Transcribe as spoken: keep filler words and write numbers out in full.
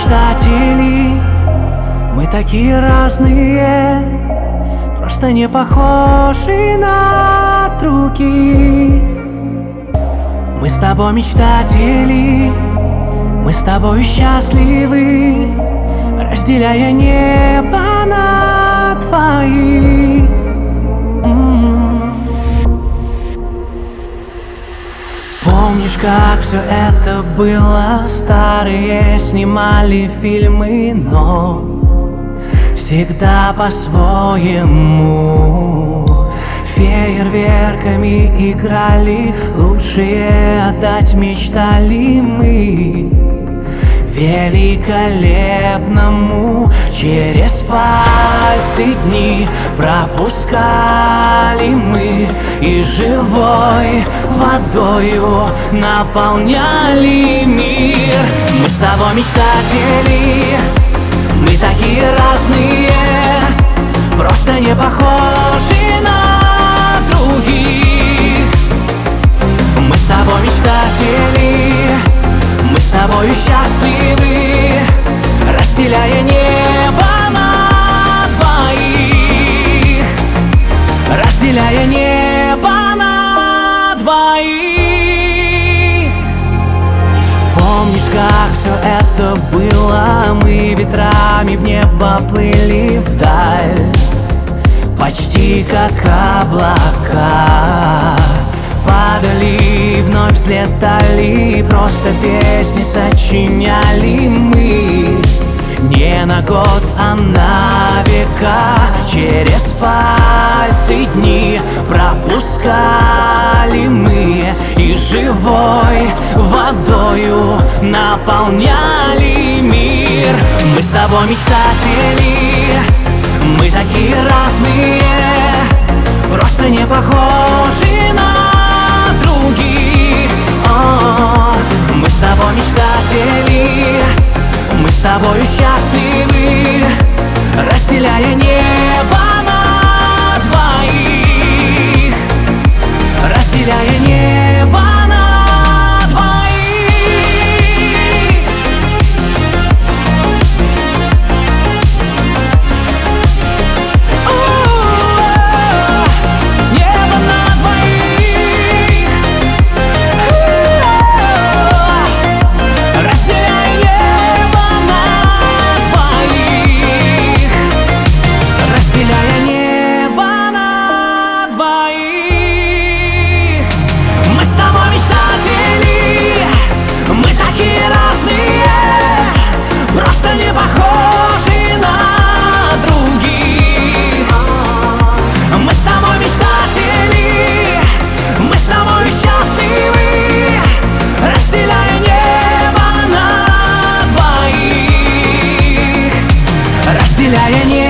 мечтатели, мы такие разные, просто не похожи на других. Мы с тобой мечтатели, мы с тобой счастливы, разделяя небо на двоих. Помнишь, как все это было? Старые снимали фильмы, но всегда по-своему. Фейерверками играли, лучшее отдать мечтали мы великолепному. Через пальцы дни пропускали мы и живой водою наполняли мир. Мы с тобой мечтатели, мы такие разные, просто не похожи на других. Мы с тобой мечтатели, мы с тобою счастливы, разделяя небо на двоих, разделяя небо на двоих. Помнишь, как все это было? Мы ветрами в небо плыли вдаль, почти как облака. Падали, вновь взлетали, просто песни сочиняли мы. Не на год, а на века. Через пальцы дни пропускали мы и живой водою наполняли мир. Мы с тобой мечтатели, мы такие разные, просто не похожи на других. О, мы с тобой мечтатели, мы с тобою счастливы, разделяя небо на двоих, разделяя небо на двоих. О, небо на двоих, разделяя небо на двоих, разделяя небо на двоих. Мы с тобой мечтатели, мы такие разные, просто не похожи на других. Мы с тобой мечтатели, мы с тобой счастливы, разделяя небо на двоих, разделяя небо.